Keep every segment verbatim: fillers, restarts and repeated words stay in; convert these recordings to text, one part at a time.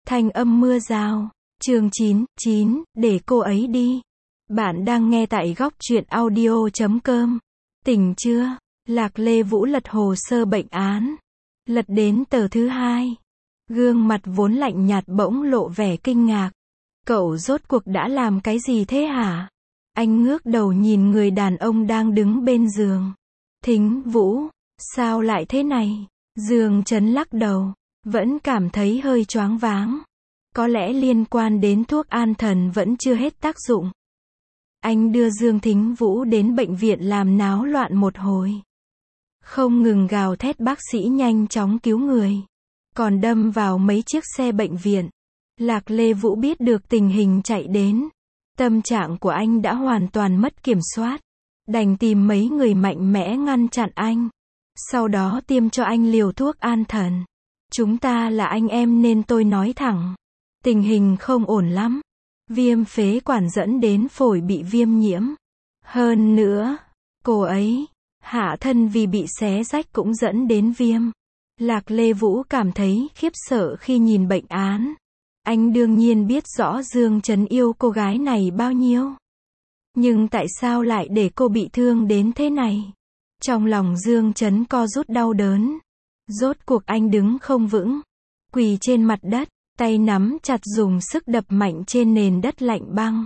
Thanh âm mưa rào. Chương chín, chín, để cô ấy đi. Bạn đang nghe tại góc truyện audio chấm com. Tỉnh chưa? Lạc Lê Vũ lật hồ sơ bệnh án. Lật đến tờ thứ hai. Gương mặt vốn lạnh nhạt bỗng lộ vẻ kinh ngạc. Cậu rốt cuộc đã làm cái gì thế hả? Anh ngước đầu nhìn người đàn ông đang đứng bên giường. Thính Vũ, sao lại thế này? Dương Chấn lắc đầu, vẫn cảm thấy hơi choáng váng. Có lẽ liên quan đến thuốc an thần vẫn chưa hết tác dụng. Anh đưa Dương Thính Vũ đến bệnh viện làm náo loạn một hồi. Không ngừng gào thét bác sĩ nhanh chóng cứu người. Còn đâm vào mấy chiếc xe bệnh viện. Lạc Lê Vũ biết được tình hình chạy đến. Tâm trạng của anh đã hoàn toàn mất kiểm soát. Đành tìm mấy người mạnh mẽ ngăn chặn anh. Sau đó tiêm cho anh liều thuốc an thần. Chúng ta là anh em nên tôi nói thẳng. Tình hình không ổn lắm. Viêm phế quản dẫn đến phổi bị viêm nhiễm. Hơn nữa, cô ấy, hạ thân vì bị xé rách cũng dẫn đến viêm. Lạc Lê Vũ cảm thấy khiếp sợ khi nhìn bệnh án. Anh đương nhiên biết rõ Dương Chấn yêu cô gái này bao nhiêu. Nhưng tại sao lại để cô bị thương đến thế này? Trong lòng Dương Chấn co rút đau đớn. Rốt cuộc anh đứng không vững. Quỳ trên mặt đất, tay nắm chặt dùng sức đập mạnh trên nền đất lạnh băng.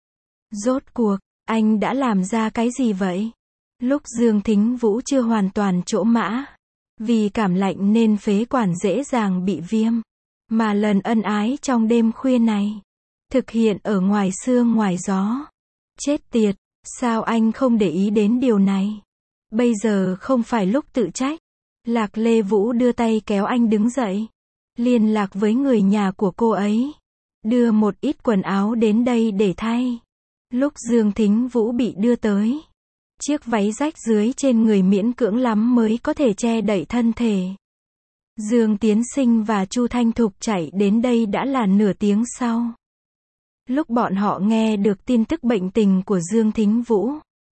Rốt cuộc, anh đã làm ra cái gì vậy? Lúc Dương Thính Vũ chưa hoàn toàn chỗ mã. Vì cảm lạnh nên phế quản dễ dàng bị viêm. Mà lần ân ái trong đêm khuya này, thực hiện ở ngoài sương ngoài gió. Chết tiệt, sao anh không để ý đến điều này? Bây giờ không phải lúc tự trách. Lạc Lê Vũ đưa tay kéo anh đứng dậy. Liên lạc với người nhà của cô ấy. Đưa một ít quần áo đến đây để thay. Lúc Dương Thính Vũ bị đưa tới. Chiếc váy rách dưới trên người miễn cưỡng lắm mới có thể che đậy thân thể. Dương Tiến Sinh và Chu Thanh Thục chạy đến đây đã là nửa tiếng sau. Lúc bọn họ nghe được tin tức bệnh tình của Dương Thính Vũ.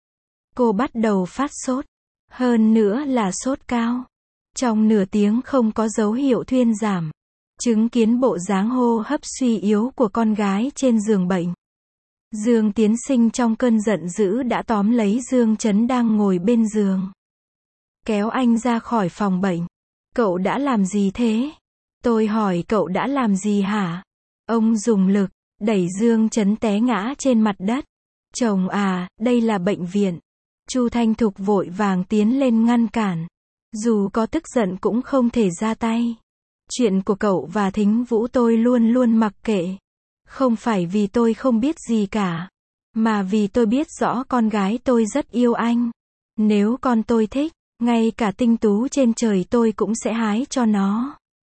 Cô bắt đầu phát sốt. Hơn nữa là sốt cao. Trong nửa tiếng không có dấu hiệu thuyên giảm. Chứng kiến bộ dáng hô hấp suy yếu của con gái trên giường bệnh. Dương Tiến Sinh trong cơn giận dữ đã tóm lấy Dương Chấn đang ngồi bên giường. Kéo anh ra khỏi phòng bệnh. Cậu đã làm gì thế? Tôi hỏi cậu đã làm gì hả? Ông dùng lực, đẩy Dương Chấn té ngã trên mặt đất. Chồng à, đây là bệnh viện. Chu Thanh Thục vội vàng tiến lên ngăn cản. Dù có tức giận cũng không thể ra tay. Chuyện của cậu và Thính Vũ tôi luôn luôn mặc kệ. Không phải vì tôi không biết gì cả. Mà vì tôi biết rõ con gái tôi rất yêu anh. Nếu con tôi thích, ngay cả tinh tú trên trời tôi cũng sẽ hái cho nó.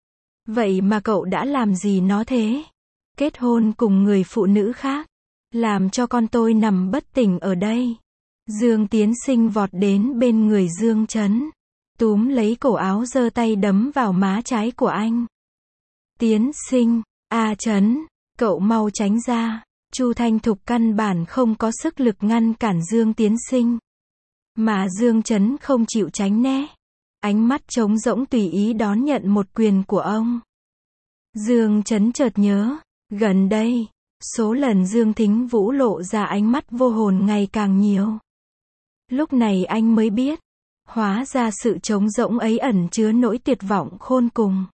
Vậy mà cậu đã làm gì nó thế? Kết hôn cùng người phụ nữ khác. Làm cho con tôi nằm bất tỉnh ở đây. Dương Tiến Sinh vọt đến bên người Dương Chấn. Túm lấy cổ áo giơ tay đấm vào má trái của anh. Tiến Sinh, a Chấn, cậu mau tránh ra. Chu Thanh Thục căn bản không có sức lực ngăn cản Dương Tiến Sinh. Mà Dương Chấn không chịu tránh né. Ánh mắt trống rỗng tùy ý đón nhận một quyền của ông. Dương Chấn chợt nhớ, gần đây, số lần Dương Thính Vũ lộ ra ánh mắt vô hồn ngày càng nhiều. Lúc này anh mới biết, hóa ra sự trống rỗng ấy ẩn chứa nỗi tuyệt vọng khôn cùng.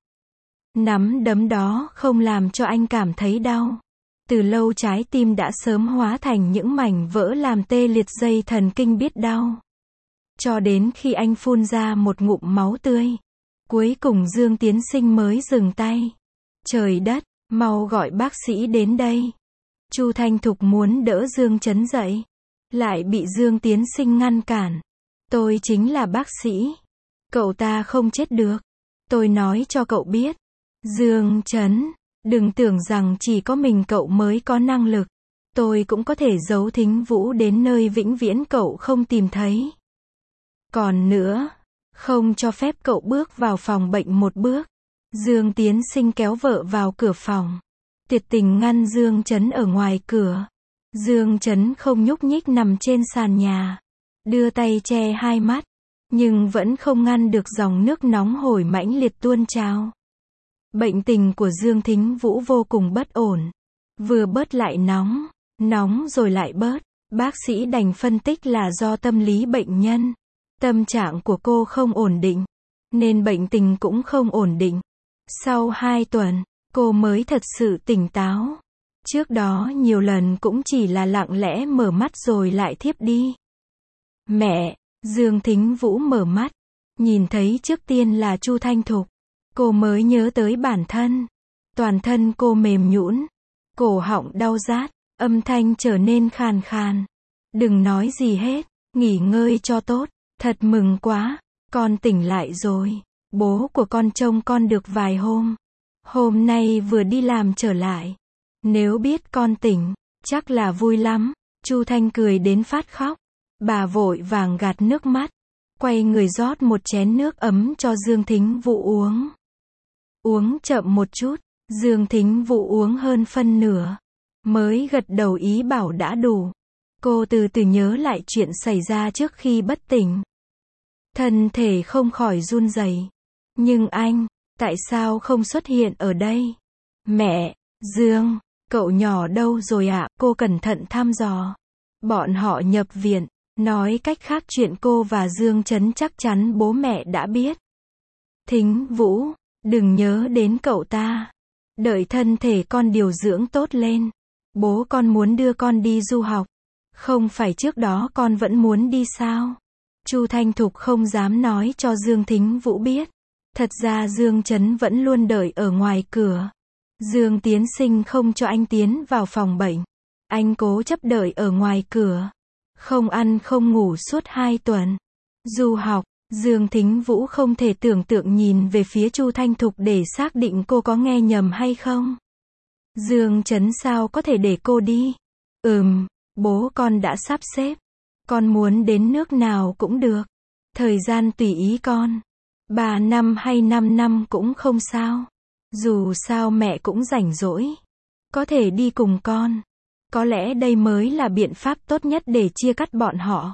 Nắm đấm đó không làm cho anh cảm thấy đau. Từ lâu trái tim đã sớm hóa thành những mảnh vỡ làm tê liệt dây thần kinh biết đau. Cho đến khi anh phun ra một ngụm máu tươi. Cuối cùng Dương Tiến Sinh mới dừng tay. Trời đất, mau gọi bác sĩ đến đây. Chu Thanh Thục muốn đỡ Dương Chấn dậy. Lại bị Dương Tiến Sinh ngăn cản. Tôi chính là bác sĩ. Cậu ta không chết được. Tôi nói cho cậu biết. Dương Chấn, đừng tưởng rằng chỉ có mình cậu mới có năng lực. Tôi cũng có thể giấu Thính Vũ đến nơi vĩnh viễn cậu không tìm thấy. Còn nữa, không cho phép cậu bước vào phòng bệnh một bước. Dương Tiến Sinh kéo vợ vào cửa phòng. Tuyệt tình ngăn Dương Chấn ở ngoài cửa. Dương Chấn không nhúc nhích nằm trên sàn nhà. Đưa tay che hai mắt. Nhưng vẫn không ngăn được dòng nước nóng hổi mãnh liệt tuôn trào. Bệnh tình của Dương Thính Vũ vô cùng bất ổn. Vừa bớt lại nóng, nóng rồi lại bớt. Bác sĩ đành phân tích là do tâm lý bệnh nhân. Tâm trạng của cô không ổn định, nên bệnh tình cũng không ổn định. Sau hai tuần, cô mới thật sự tỉnh táo. Trước đó nhiều lần cũng chỉ là lặng lẽ mở mắt rồi lại thiếp đi. Mẹ, Dương Thính Vũ mở mắt, nhìn thấy trước tiên là Chu Thanh Thục. Cô mới nhớ tới bản thân. Toàn thân cô mềm nhũn, cổ họng đau rát, âm thanh trở nên khàn khàn. Đừng nói gì hết, nghỉ ngơi cho tốt. Thật mừng quá, con tỉnh lại rồi. Bố của con trông con được vài hôm. Hôm nay vừa đi làm trở lại. Nếu biết con tỉnh, chắc là vui lắm. Chu Thanh cười đến phát khóc. Bà vội vàng gạt nước mắt, quay người rót một chén nước ấm cho Dương Thính Vũ uống. Uống chậm một chút, Dương Thính Vũ uống hơn phân nửa, mới gật đầu ý bảo đã đủ. Cô từ từ nhớ lại chuyện xảy ra trước khi bất tỉnh. Thân thể không khỏi run rẩy. Nhưng anh, tại sao không xuất hiện ở đây? Mẹ, Dương, cậu nhỏ đâu rồi ạ? Cô cẩn thận thăm dò. Bọn họ nhập viện, nói cách khác chuyện cô và Dương Chấn chắc chắn bố mẹ đã biết. Thính Vũ, đừng nhớ đến cậu ta. Đợi thân thể con điều dưỡng tốt lên. Bố con muốn đưa con đi du học. Không phải trước đó con vẫn muốn đi sao? Chu Thanh Thục không dám nói cho Dương Thính Vũ biết. Thật ra Dương Chấn vẫn luôn đợi ở ngoài cửa. Dương Tiến Sinh không cho anh tiến vào phòng bệnh. Anh cố chấp đợi ở ngoài cửa. Không ăn không ngủ suốt hai tuần. Du học, Dương Thính Vũ không thể tưởng tượng nhìn về phía Chu Thanh Thục để xác định cô có nghe nhầm hay không. Dương Chấn sao có thể để cô đi? Ừm, bố con đã sắp xếp. Con muốn đến nước nào cũng được. Thời gian tùy ý con. Ba năm hay năm năm cũng không sao. Dù sao mẹ cũng rảnh rỗi. Có thể đi cùng con. Có lẽ đây mới là biện pháp tốt nhất để chia cắt bọn họ.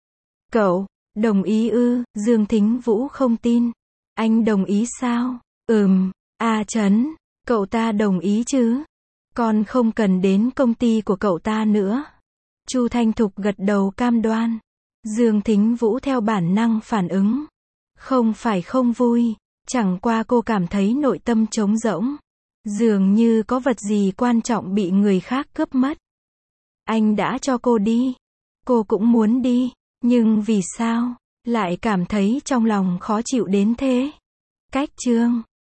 Cậu, đồng ý ư? Dương Thính Vũ không tin. Anh đồng ý sao? Ừm, A Trấn, cậu ta đồng ý chứ? Con không cần đến công ty của cậu ta nữa. Chu Thanh Thục gật đầu cam đoan. Dương Thính Vũ theo bản năng phản ứng. Không phải không vui, chẳng qua cô cảm thấy nội tâm trống rỗng. Dường như có vật gì quan trọng bị người khác cướp mất. Anh đã cho cô đi. Cô cũng muốn đi, nhưng vì sao lại cảm thấy trong lòng khó chịu đến thế? Cách chương